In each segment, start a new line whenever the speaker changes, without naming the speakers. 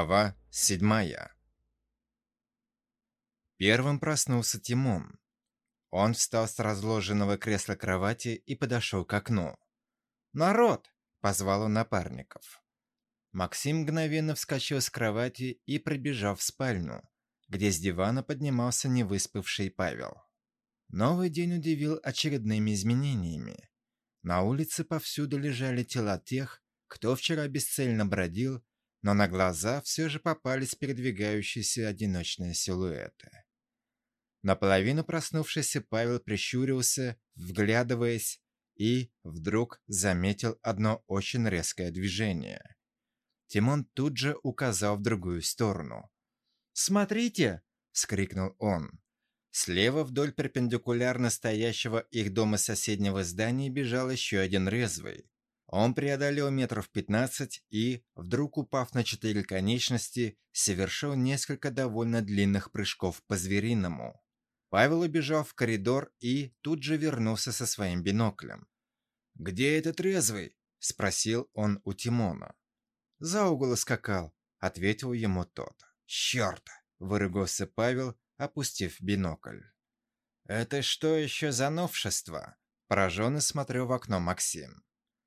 Глава 7. Первым проснулся Тимон. Он встал с разложенного кресла кровати и подошел к окну. «Народ!» — позвал он напарников. Максим мгновенно вскочил с кровати и пробежал в спальню, где с дивана поднимался невыспавший Павел. Новый день удивил очередными изменениями. На улице повсюду лежали тела тех, кто вчера бесцельно бродил, но на глаза все же попались передвигающиеся одиночные силуэты. Наполовину проснувшийся Павел прищурился, вглядываясь, и вдруг заметил одно очень резкое движение. Тимон тут же указал в другую сторону. «Смотрите!» — вскрикнул он. Слева вдоль перпендикулярно стоящего их дома соседнего здания бежал еще один резвый. Он преодолел метров 15 и, вдруг упав на 4 конечности, совершил несколько довольно длинных прыжков по-звериному. Павел убежал в коридор и тут же вернулся со своим биноклем. «Где этот резвый?» — спросил он у Тимона. «За угол скакал», — ответил ему тот. «Черт!» — выругался Павел, опустив бинокль. «Это что еще за новшество?» — пораженно смотрел в окно Максим.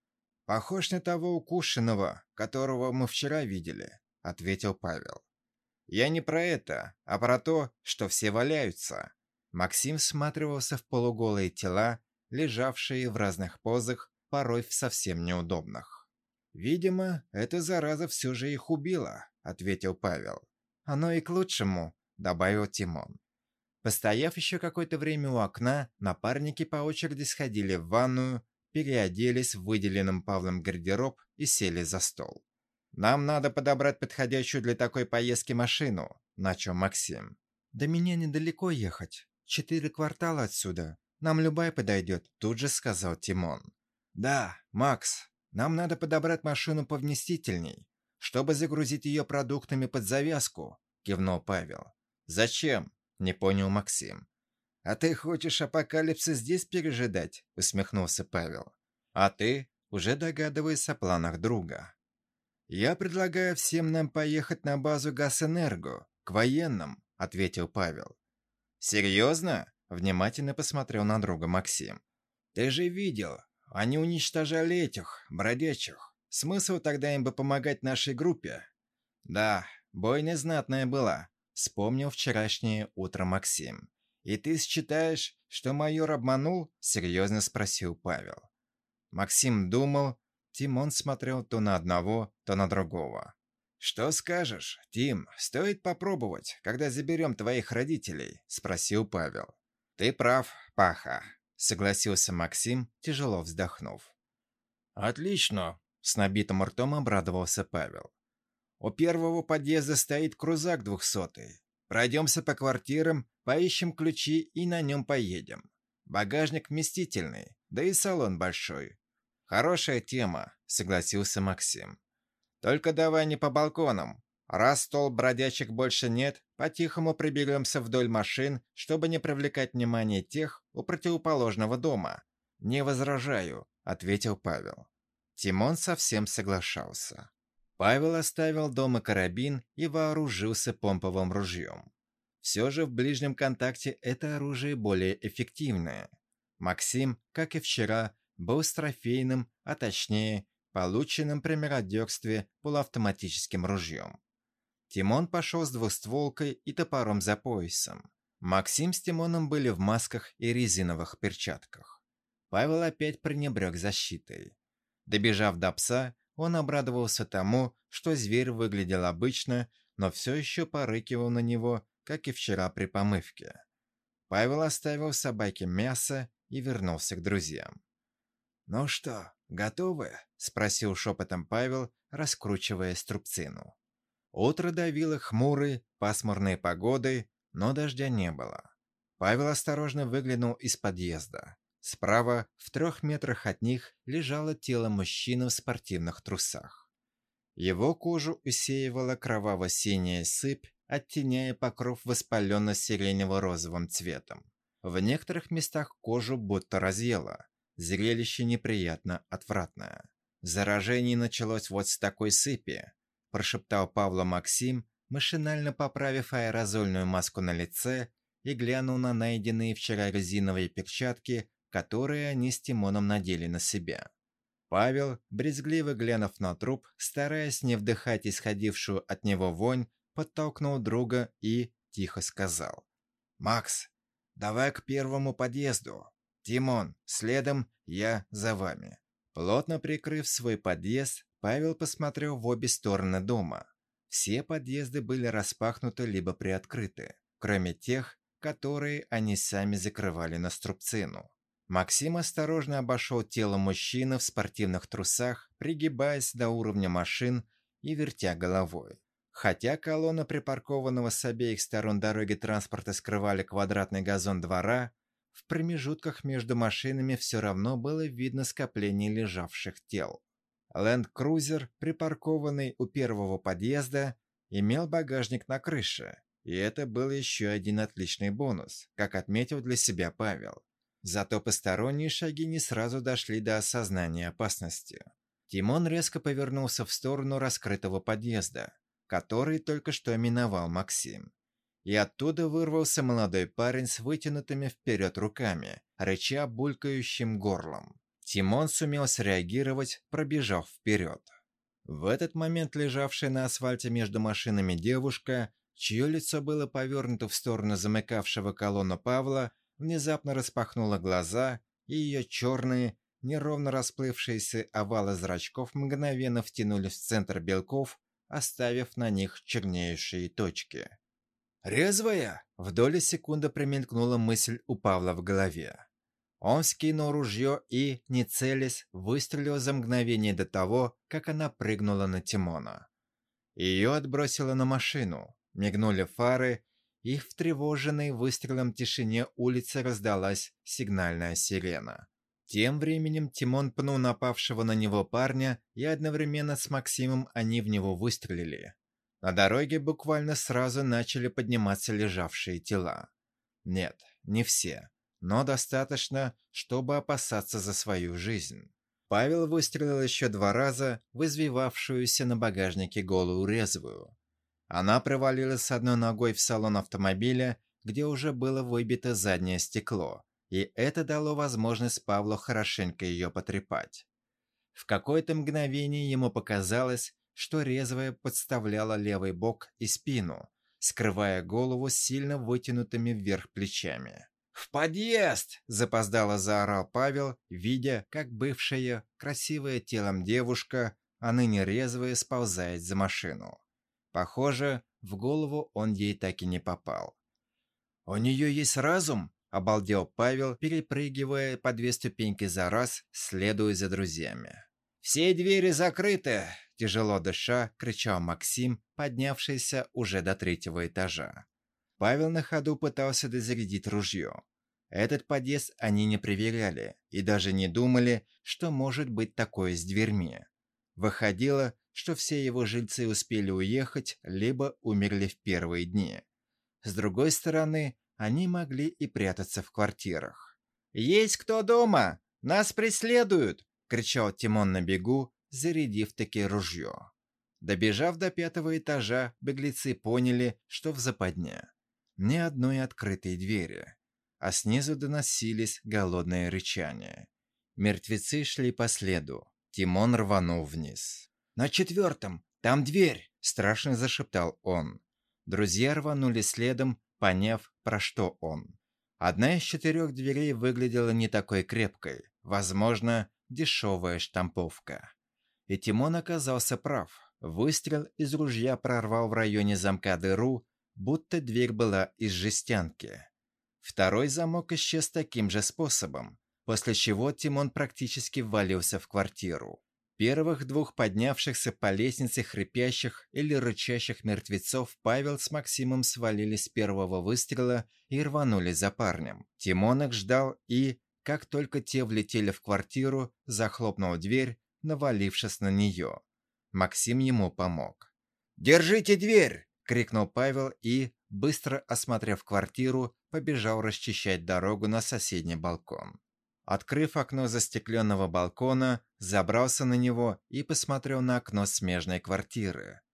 «Похож на того укушенного, которого мы вчера видели», — ответил Павел. «Я не про это, а про то, что все валяются». Максим всматривался в полуголые тела, лежавшие в разных позах, порой в совсем неудобных. «Видимо, эта зараза все же их убила», — ответил Павел. «Оно и к лучшему», — добавил Тимон. Постояв еще какое-то время у окна, напарники по очереди сходили в ванную, переоделись в выделенном Павлом гардероб и сели за стол. «Нам надо подобрать подходящую для такой поездки машину», — начал Максим. «До меня недалеко ехать. 4 квартала отсюда. Нам любая подойдет», — тут же сказал Тимон. «Да, Макс, нам надо подобрать машину повместительней, чтобы загрузить ее продуктами под завязку», — кивнул Павел. «Зачем?» — не понял Максим. «А ты хочешь апокалипсис здесь пережидать?» — усмехнулся Павел. «А ты?» — уже догадываясь о планах друга. «Я предлагаю всем нам поехать на базу Газэнерго, к военным», — ответил Павел. «Серьезно?» — внимательно посмотрел на друга Максим. «Ты же видел, они уничтожали этих, бродячих. Смысл тогда им бы помогать нашей группе?» «Да, бойня знатная была», — вспомнил вчерашнее утро Максим. «И ты считаешь, что майор обманул?» — серьезно спросил Павел. Максим думал, Тимон смотрел то на одного, то на другого. «Что скажешь, Тим, стоит попробовать, когда заберем твоих родителей?» — спросил Павел. «Ты прав, Паха», — согласился Максим, тяжело вздохнув. «Отлично», — с набитым ртом обрадовался Павел. «У первого подъезда стоит крузак 200-й. Пройдемся по квартирам, поищем ключи и на нем поедем. Багажник вместительный, да и салон большой». «Хорошая тема», — согласился Максим. «Только давай не по балконам. Раз стол бродячих больше нет, по-тихому приберемся вдоль машин, чтобы не привлекать внимание тех у противоположного дома». «Не возражаю», — ответил Павел. Тимон совсем соглашался. Павел оставил дома карабин и вооружился помповым ружьем. Все же в ближнем контакте это оружие более эффективное. Максим, как и вчера, был с трофейным, а точнее, полученным при мародерстве полуавтоматическим ружьем. Тимон пошел с двустволкой и топором за поясом. Максим с Тимоном были в масках и резиновых перчатках. Павел опять пренебрег защитой. Добежав до пса, он обрадовался тому, что зверь выглядел обычно, но все еще порыкивал на него, как и вчера при помывке. Павел оставил собаке мясо и вернулся к друзьям. «Ну что, готовы?» — спросил шепотом Павел, раскручивая струбцину. Утро давило хмурой, пасмурной погодой, но дождя не было. Павел осторожно выглянул из подъезда. Справа, в 3 метрах от них, лежало тело мужчины в спортивных трусах. Его кожу усеивала кроваво-синяя сыпь, оттеняя покров воспаленно-сиренево-розовым цветом. В некоторых местах кожу будто разъело. Зрелище неприятно отвратное. Заражение началось вот с такой сыпи. – прошептал Павлу Максим, машинально поправив аэрозольную маску на лице и глянул на найденные вчера резиновые перчатки, которые они с Тимоном надели на себя. Павел, брезгливо глянув на труп, стараясь не вдыхать исходившую от него вонь, подтолкнул друга и тихо сказал: «Макс, давай к первому подъезду. Тимон, следом, я за вами». Плотно прикрыв свой подъезд, Павел посмотрел в обе стороны дома. Все подъезды были распахнуты либо приоткрыты, кроме тех, которые они сами закрывали на струбцину. Максим осторожно обошел тело мужчины в спортивных трусах, пригибаясь до уровня машин и вертя головой. Хотя колонна припаркованного с обеих сторон дороги транспорта скрывали квадратный газон двора, в промежутках между машинами все равно было видно скопление лежавших тел. Ленд-крузер, припаркованный у первого подъезда, имел багажник на крыше, и это был еще один отличный бонус, как отметил для себя Павел. Зато посторонние шаги не сразу дошли до осознания опасности. Тимон резко повернулся в сторону раскрытого подъезда, который только что миновал Максим. И оттуда вырвался молодой парень с вытянутыми вперед руками, рыча булькающим горлом. Тимон сумел среагировать, пробежав вперед. В этот момент лежавшая на асфальте между машинами девушка, чье лицо было повернуто в сторону замыкавшего колонну Павла, внезапно распахнула глаза, и ее черные, неровно расплывшиеся овалы зрачков мгновенно втянулись в центр белков, оставив на них чернеющие точки. «Резвая?» – в доли секунды промелькнула мысль у Павла в голове. Он скинул ружье и, не целясь, выстрелил за мгновение до того, как она прыгнула на Тимона. Ее отбросило на машину, мигнули фары, и в тревоженной выстрелом тишине улицы раздалась сигнальная сирена. Тем временем Тимон пнул напавшего на него парня, и одновременно с Максимом они в него выстрелили. На дороге буквально сразу начали подниматься лежавшие тела. Нет, не все, но достаточно, чтобы опасаться за свою жизнь. Павел выстрелил еще 2 раза в извивавшуюся на багажнике голую резвую. Она провалилась с одной ногой в салон автомобиля, где уже было выбито заднее стекло, и это дало возможность Павлу хорошенько ее потрепать. В какое-то мгновение ему показалось, что резвая подставляла левый бок и спину, скрывая голову сильно вытянутыми вверх плечами. «В подъезд!» – запоздало заорал Павел, видя, как бывшая, красивая телом девушка, а ныне резвая, сползает за машину. Похоже, в голову он ей так и не попал. «У нее есть разум?» – обалдел Павел, перепрыгивая по 2 ступеньки за раз, следуя за друзьями. «Все двери закрыты!» – тяжело дыша, кричал Максим, поднявшийся уже до 3-го этажа. Павел на ходу пытался дозарядить ружье. Этот подъезд они не проверяли и даже не думали, что может быть такое с дверьми. Выходило, что все его жильцы успели уехать, либо умерли в первые дни. С другой стороны, они могли и прятаться в квартирах. «Есть кто дома? Нас преследуют!» – кричал Тимон на бегу, зарядив-таки ружье. Добежав до 5-го этажа, беглецы поняли, что в западне. Ни одной открытой двери, а снизу доносились голодные рычания. Мертвецы шли по следу. Тимон рванул вниз. «На 4-м! Там дверь!» – страшно зашептал он. Друзья рванули следом, поняв, про что он. Одна из 4 дверей выглядела не такой крепкой, возможно, дешевая штамповка. И Тимон оказался прав. Выстрел из ружья прорвал в районе замка дыру, будто дверь была из жестянки. Второй замок исчез таким же способом, после чего Тимон практически ввалился в квартиру. Первых 2 поднявшихся по лестнице хрипящих или рычащих мертвецов Павел с Максимом свалили с первого выстрела и рванули за парнем. Тимон их ждал и, как только те влетели в квартиру, захлопнул дверь, навалившись на нее. Максим ему помог. «Держите дверь!» – крикнул Павел и, быстро осмотрев квартиру, побежал расчищать дорогу на соседний балкон. Открыв окно застекленного балкона, забрался на него и посмотрел на окно смежной квартиры.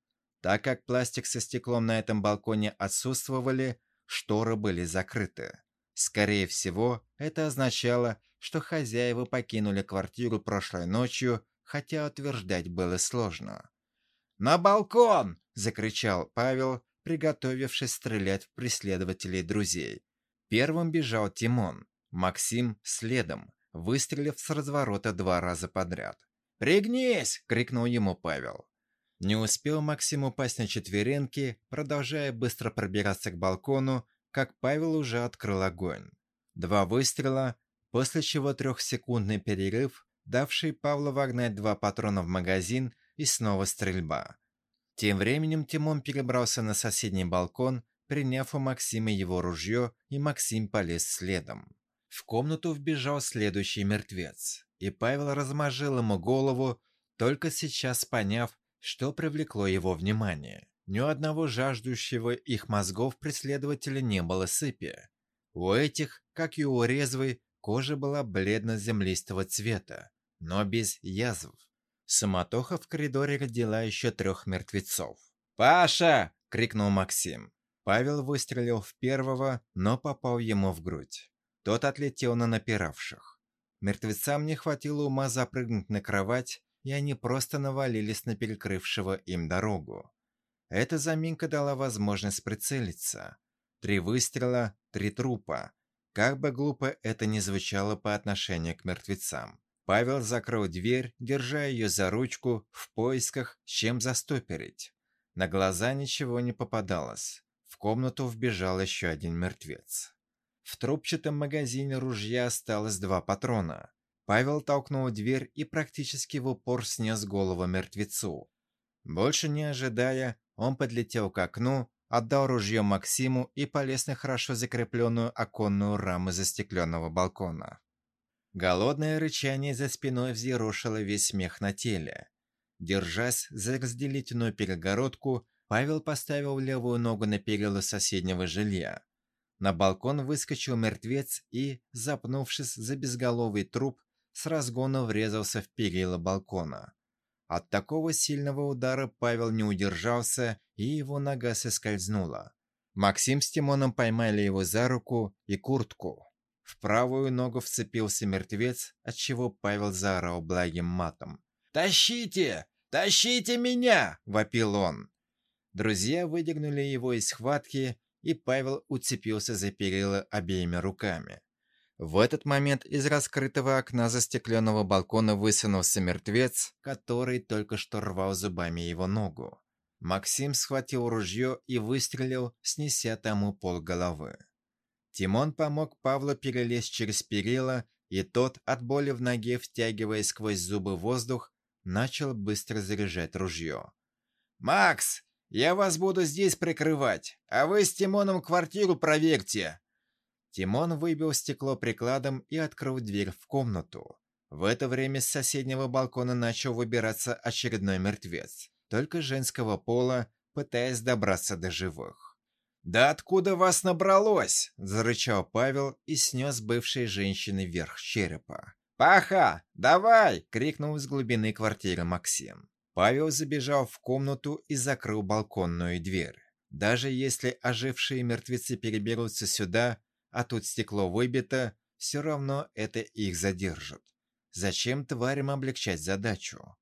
Так как пластик со стеклом на этом балконе отсутствовали, шторы были закрыты. Скорее всего, это означало, что хозяева покинули квартиру прошлой ночью, хотя утверждать было сложно. «На балкон!» – закричал Павел, приготовившись стрелять в преследователей друзей. Первым бежал Тимон, Максим следом, выстрелив с разворота 2 раза подряд. «Пригнись!» – крикнул ему Павел. Не успел Максим упасть на четвереньки, продолжая быстро пробираться к балкону, как Павел уже открыл огонь. 2 выстрела, после чего 3-секундный перерыв, давший Павлу вогнать 2 патрона в магазин, и снова стрельба. Тем временем Тимон перебрался на соседний балкон, приняв у Максима его ружье, и Максим полез следом. В комнату вбежал следующий мертвец, и Павел размозжил ему голову, только сейчас поняв, что привлекло его внимание. Ни у одного жаждущего их мозгов преследователя не было сыпи. У этих, как и у резвой, кожа была бледно-землистого цвета, но без язв. Суматоха в коридоре родила еще 3 мертвецов. «Паша!» — крикнул Максим. Павел выстрелил в первого, но попал ему в грудь. Тот отлетел на напиравших. Мертвецам не хватило ума запрыгнуть на кровать, и они просто навалились на перекрывшего им дорогу. Эта заминка дала возможность прицелиться. 3 выстрела, 3 трупа. Как бы глупо это ни звучало по отношению к мертвецам. Павел закрыл дверь, держа ее за ручку, в поисках, с чем застопорить. На глаза ничего не попадалось. В комнату вбежал еще один мертвец. В трубчатом магазине ружья осталось 2 патрона. Павел толкнул дверь и практически в упор снес голову мертвецу. Больше не ожидая, он подлетел к окну, отдал ружье Максиму и полез на хорошо закрепленную оконную раму застекленного балкона. Голодное рычание за спиной взъерошило весь смех на теле. Держась за разделительную перегородку, Павел поставил левую ногу на перила соседнего жилья. На балкон выскочил мертвец и, запнувшись за безголовый труп, с разгона врезался в перила балкона. От такого сильного удара Павел не удержался, и его нога соскользнула. Максим с Тимоном поймали его за руку и куртку. В правую ногу вцепился мертвец, отчего Павел заорал благим матом. «Тащите! Тащите меня!» – вопил он. Друзья выдернули его из схватки, и Павел уцепился за перила обеими руками. В этот момент из раскрытого окна застекленного балкона высунулся мертвец, который только что рвал зубами его ногу. Максим схватил ружье и выстрелил, снеся тому полголовы. Тимон помог Павлу перелезть через перила, и тот, от боли в ноге втягивая сквозь зубы воздух, начал быстро заряжать ружье. «Макс, я вас буду здесь прикрывать, а вы с Тимоном квартиру проверьте!» Тимон выбил стекло прикладом и открыл дверь в комнату. В это время с соседнего балкона начал выбираться очередной мертвец, только женского пола, пытаясь добраться до живых. «Да откуда вас набралось?» – зарычал Павел и снес бывшей женщины вверх черепа. «Паха, давай!» – крикнул из глубины квартиры Максим. Павел забежал в комнату и закрыл балконную дверь. Даже если ожившие мертвецы переберутся сюда, а тут стекло выбито, все равно это их задержит. Зачем тварям облегчать задачу?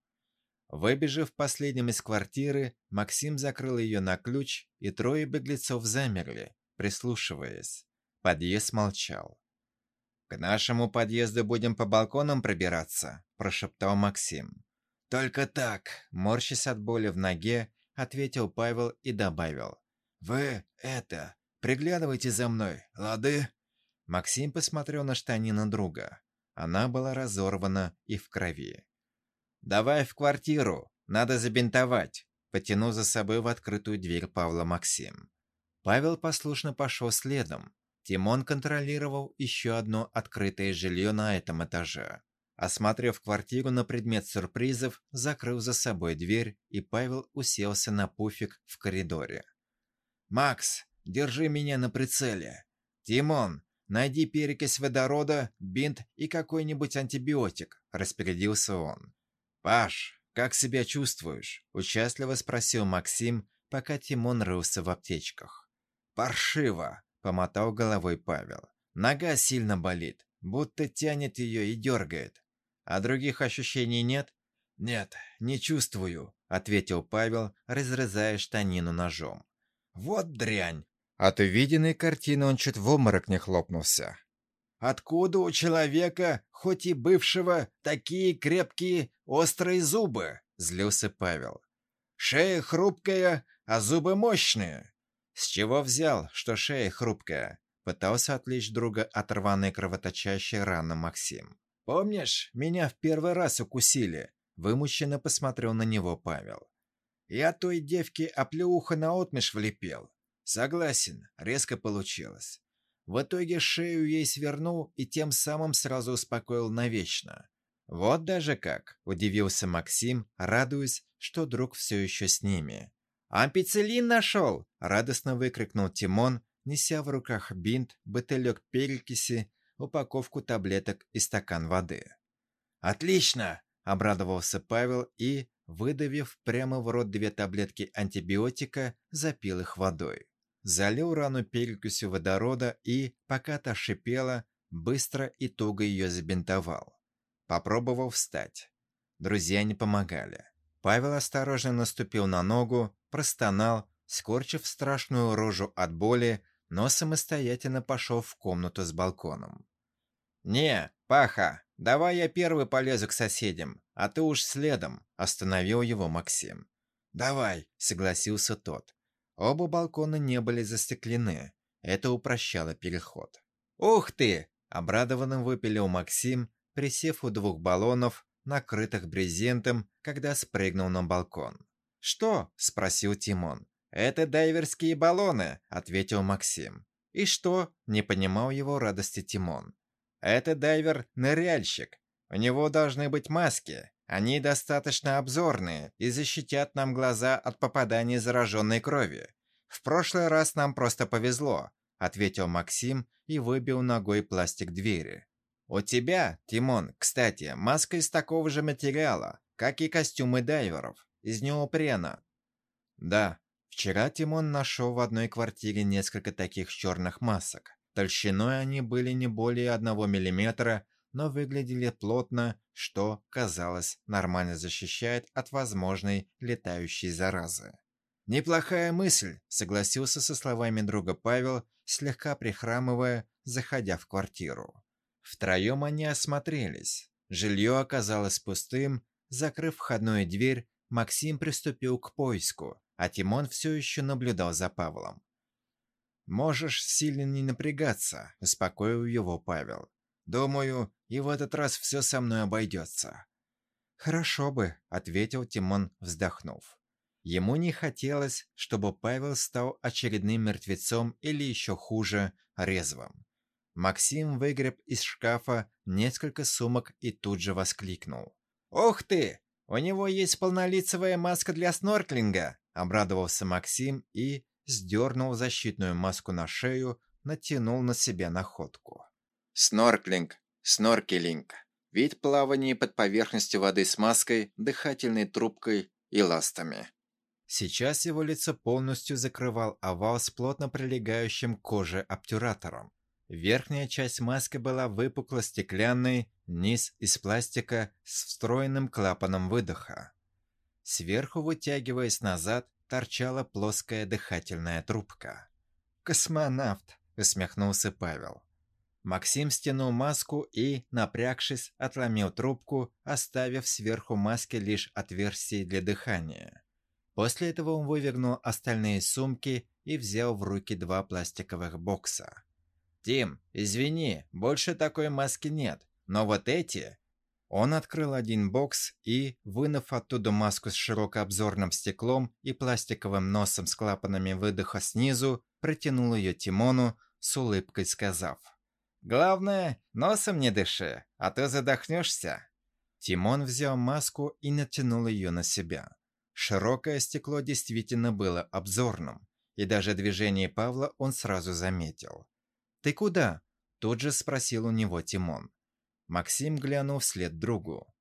Выбежав последним из квартиры, Максим закрыл ее на ключ, и 3 беглецов замерли, прислушиваясь. Подъезд молчал. «К нашему подъезду будем по балконам пробираться», – прошептал Максим. «Только так», – морщась от боли в ноге, ответил Павел и добавил. «Вы, приглядывайте за мной, лады?» Максим посмотрел на штанину друга. Она была разорвана и в крови. «Давай в квартиру, надо забинтовать», – потянул за собой в открытую дверь Павла Максим. Павел послушно пошел следом. Тимон контролировал еще одно открытое жилье на этом этаже. Осмотрев квартиру на предмет сюрпризов, закрыл за собой дверь, и Павел уселся на пуфик в коридоре. «Макс, держи меня на прицеле. Тимон, найди перекись водорода, бинт и какой-нибудь антибиотик», – распорядился он. «Паш, как себя чувствуешь?» – участливо спросил Максим, пока Тимон рылся в аптечках. «Паршиво!» – помотал головой Павел. «Нога сильно болит, будто тянет ее и дергает. А других ощущений нет?» «Нет, не чувствую», – ответил Павел, разрезая штанину ножом. «Вот дрянь!» От увиденной картины он чуть в обморок не хлопнулся. «Откуда у человека, хоть и бывшего, такие крепкие острые зубы?» – злился Павел. «Шея хрупкая, а зубы мощные». «С чего взял, что шея хрупкая?» – пытался отвлечь друга от рваной кровоточащей раны Максим. «Помнишь, меня в первый раз укусили?» – вымученно посмотрел на него Павел. «Я той девке оплеуха наотмашь влепил. Согласен, резко получилось. В итоге шею ей свернул и тем самым сразу успокоил навечно». «Вот даже как!» – удивился Максим, радуясь, что друг все еще с ними. «Ампицилин нашел!» – радостно выкрикнул Тимон, неся в руках бинт, бутылек перекиси, упаковку таблеток и стакан воды. «Отлично!» – обрадовался Павел и, выдавив прямо в рот 2 таблетки антибиотика, запил их водой. Залил рану перекисью водорода и, пока та шипела, быстро и туго ее забинтовал. Попробовал встать. Друзья не помогали. Павел осторожно наступил на ногу, простонал, скорчив страшную рожу от боли, но самостоятельно пошел в комнату с балконом. «Не, Паха, давай я первый полезу к соседям, а ты уж следом», – остановил его Максим. «Давай», – согласился тот. Оба балкона не были застеклены. Это упрощало переход. «Ух ты!» – обрадованно выпилил Максим, присев у 2 баллонов, накрытых брезентом, когда спрыгнул на балкон. «Что?» – спросил Тимон. «Это дайверские баллоны», – ответил Максим. «И что?» – не понимал его радости Тимон. «Это дайвер-ныряльщик. У него должны быть маски. Они достаточно обзорные и защитят нам глаза от попадания зараженной крови. В прошлый раз нам просто повезло», – ответил Максим и выбил ногой пластик двери. «У тебя, Тимон, кстати, маска из такого же материала, как и костюмы дайверов, из неопрена». «Да, вчера Тимон нашел в одной квартире несколько таких черных масок. Толщиной они были не более 1 мм, но выглядели плотно, что, казалось, нормально защищает от возможной летающей заразы». «Неплохая мысль», — согласился со словами друга Павел, слегка прихрамывая, заходя в квартиру. Втроем они осмотрелись. Жилье оказалось пустым. Закрыв входную дверь, Максим приступил к поиску, а Тимон все еще наблюдал за Павлом. «Можешь сильно не напрягаться», – успокоил его Павел. «Думаю, и в этот раз все со мной обойдется». «Хорошо бы», – ответил Тимон, вздохнув. Ему не хотелось, чтобы Павел стал очередным мертвецом или еще хуже, резвым. Максим выгреб из шкафа несколько сумок и тут же воскликнул. «Ух ты! У него есть полнолицевая маска для снорклинга!» – обрадовался Максим и сдернул защитную маску на шею, натянул на себя находку. Снорклинг, сноркелинг – вид плавания под поверхностью воды с маской, дыхательной трубкой и ластами. Сейчас его лицо полностью закрывал овал с плотно прилегающим к коже обтюратором. Верхняя часть маски была выпукло-стеклянной, низ из пластика с встроенным клапаном выдоха. Сверху, вытягиваясь назад, торчала плоская дыхательная трубка. «Космонавт!» – усмехнулся Павел. Максим стянул маску и, напрягшись, отломил трубку, оставив сверху маски лишь отверстие для дыхания. После этого он вывернул остальные сумки и взял в руки 2 пластиковых бокса. «Тим, извини, больше такой маски нет, но вот эти...» Он открыл один бокс и, вынув оттуда маску с широкообзорным стеклом и пластиковым носом с клапанами выдоха снизу, протянул ее Тимону, с улыбкой сказав: «Главное, носом не дыши, а то задохнешься». Тимон взял маску и натянул ее на себя. Широкое стекло действительно было обзорным, и даже движение Павла он сразу заметил. «Ты куда?» – тут же спросил у него Тимон. Максим глянул вслед другу.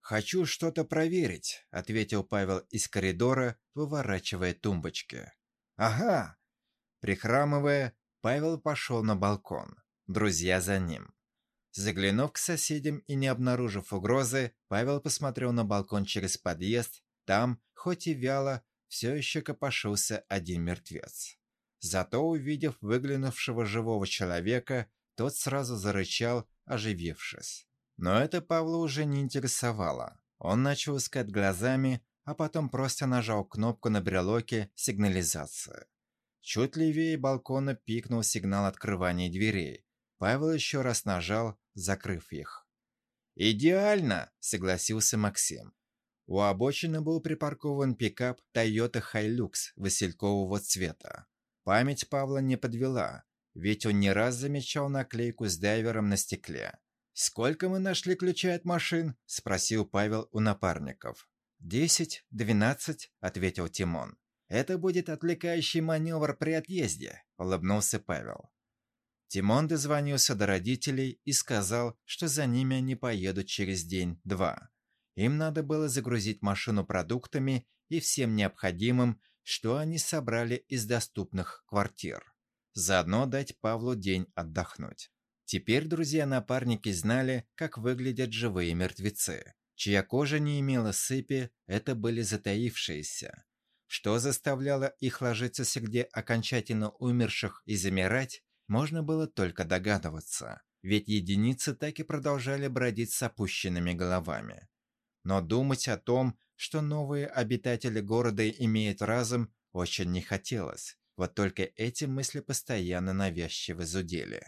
«Хочу что-то проверить», — ответил Павел из коридора, выворачивая тумбочки. «Ага». Прихрамывая, Павел пошел на балкон. Друзья за ним. Заглянув к соседям и не обнаружив угрозы, Павел посмотрел на балкон через подъезд. Там, хоть и вяло, все еще копошился один мертвец. Зато, увидев выглянувшего живого человека, тот сразу зарычал, оживившись. Но это Павла уже не интересовало. Он начал искать глазами, а потом просто нажал кнопку на брелоке сигнализации. Чуть левее балкона пикнул сигнал открывания дверей. Павел еще раз нажал, закрыв их. «Идеально!» – согласился Максим. У обочины был припаркован пикап Toyota Hilux василькового цвета. Память Павла не подвела, ведь он не раз замечал наклейку с дайвером на стекле. «Сколько мы нашли ключей от машин?» – спросил Павел у напарников. 10, 12, ответил Тимон. «Это будет отвлекающий маневр при отъезде», – улыбнулся Павел. Тимон дозвонился до родителей и сказал, что за ними они поедут через день-два. Им надо было загрузить машину продуктами и всем необходимым, что они собрали из доступных квартир. Заодно дать Павлу день отдохнуть. Теперь друзья-напарники знали, как выглядят живые мертвецы. Чья кожа не имела сыпи, это были затаившиеся. Что заставляло их ложиться среди окончательно умерших и замирать, можно было только догадываться, ведь единицы так и продолжали бродить с опущенными головами. Но думать о том, что новые обитатели города имеют разум, очень не хотелось, вот только эти мысли постоянно навязчиво зудели.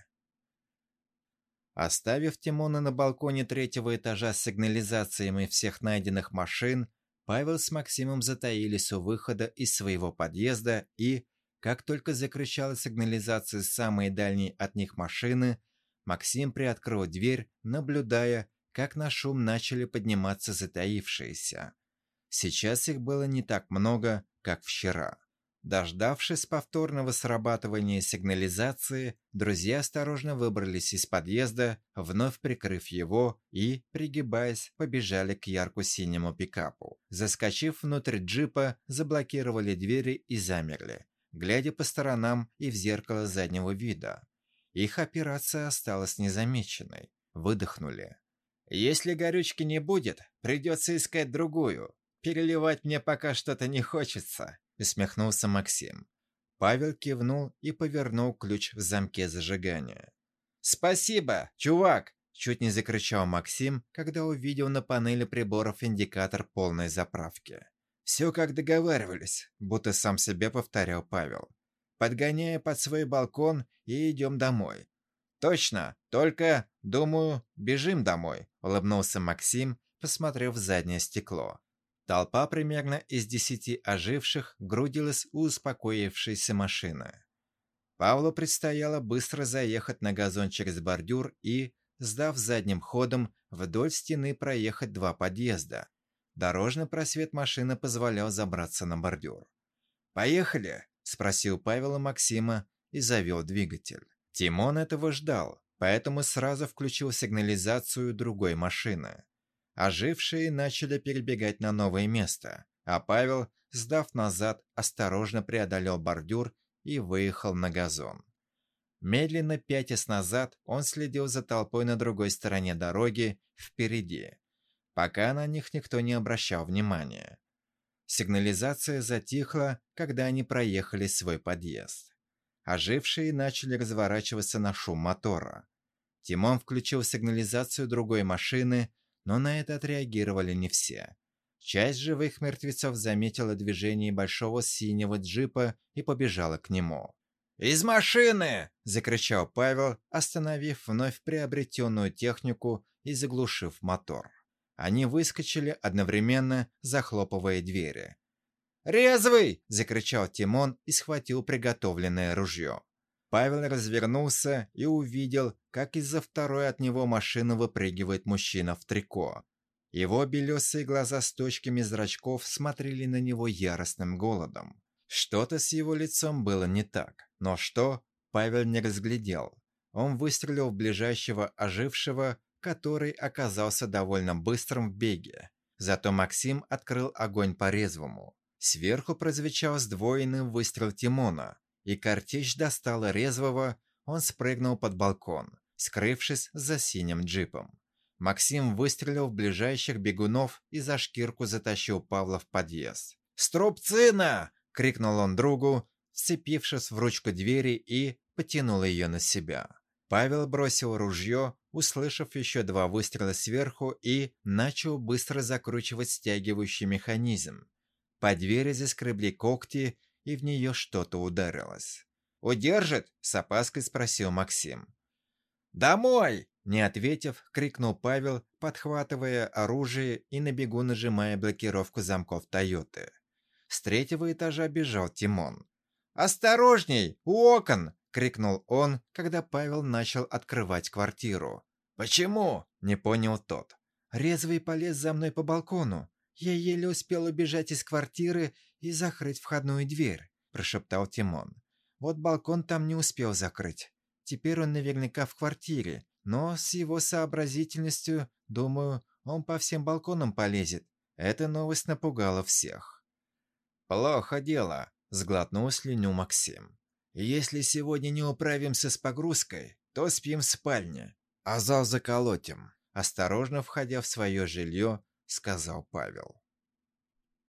Оставив Тимона на балконе третьего этажа с сигнализациями всех найденных машин, Павел с Максимом затаились у выхода из своего подъезда и, как только закричала сигнализация с самой дальней от них машины, Максим приоткрыл дверь, наблюдая, как на шум начали подниматься затаившиеся. Сейчас их было не так много, как вчера. Дождавшись повторного срабатывания сигнализации, друзья осторожно выбрались из подъезда, вновь прикрыв его и, пригибаясь, побежали к ярко-синему пикапу. Заскочив внутрь джипа, заблокировали двери и замерли, глядя по сторонам и в зеркало заднего вида. Их операция осталась незамеченной. Выдохнули. «Если горючки не будет, придется искать другую. Переливать мне пока что-то не хочется», — усмехнулся Максим. Павел кивнул и повернул ключ в замке зажигания. «Спасибо, чувак!» — чуть не закричал Максим, когда увидел на панели приборов индикатор полной заправки. «Все как договаривались», — будто сам себе повторял Павел. «Подгоняя под свой балкон и идем домой». «Точно, только, думаю, бежим домой», — улыбнулся Максим, посмотрев в заднее стекло. Толпа примерно из 10 оживших грудилась у успокоившейся машины. Павлу предстояло быстро заехать на газон через бордюр и, сдав задним ходом, вдоль стены проехать 2 подъезда. Дорожный просвет машины позволял забраться на бордюр. «Поехали?» – спросил Павел у Максима и завел двигатель. Тимон этого ждал, поэтому сразу включил сигнализацию другой машины. Ожившие начали перебегать на новое место, а Павел, сдав назад, осторожно преодолел бордюр и выехал на газон. Медленно пятясь назад, он следил за толпой на другой стороне дороги, впереди, пока на них никто не обращал внимания. Сигнализация затихла, когда они проехали свой подъезд. Ожившие начали разворачиваться на шум мотора. Тимон включил сигнализацию другой машины, но на это отреагировали не все. Часть живых мертвецов заметила движение большого синего джипа и побежала к нему. «Из машины!» – закричал Павел, остановив вновь приобретенную технику и заглушив мотор. Они выскочили одновременно, захлопывая двери. «Резвый!» – закричал Тимон и схватил приготовленное ружье. Павел развернулся и увидел, как из-за второй от него машины выпрыгивает мужчина в трико. Его белесые глаза с точками зрачков смотрели на него яростным голодом. Что-то с его лицом было не так, но что, Павел не разглядел. Он выстрелил в ближайшего ожившего, который оказался довольно быстрым в беге. Зато Максим открыл огонь по резвому. Сверху прозвучал сдвоенный выстрел Тимона, и картечь достала резвого, он спрыгнул под балкон, скрывшись за синим джипом. Максим выстрелил в ближайших бегунов и за шкирку затащил Павла в подъезд. «Струбцина!» — крикнул он другу, вцепившись в ручку двери, и потянул ее на себя. Павел бросил ружье, услышав еще 2 выстрела сверху, и начал быстро закручивать стягивающий механизм. По двери заскребли когти, и в нее что-то ударилось. «Удержит?» — с опаской спросил Максим. «Домой!» — не ответив, крикнул Павел, подхватывая оружие и на бегу нажимая блокировку замков «Тойоты». С 3-го этажа бежал Тимон. «Осторожней! У окон!» — крикнул он, когда Павел начал открывать квартиру. «Почему?» — не понял тот. «Резвый полез за мной по балкону. Я еле успел убежать из квартиры и закрыть входную дверь», — прошептал Тимон. «Вот балкон там не успел закрыть. Теперь он наверняка в квартире, но с его сообразительностью, думаю, он по всем балконам полезет». Эта новость напугала всех. «Плохо дело», — сглотнул слюню Максим. «Если сегодня не управимся с погрузкой, то спим в спальне, а зал заколотим», — осторожно входя в свое жилье, сказал Павел.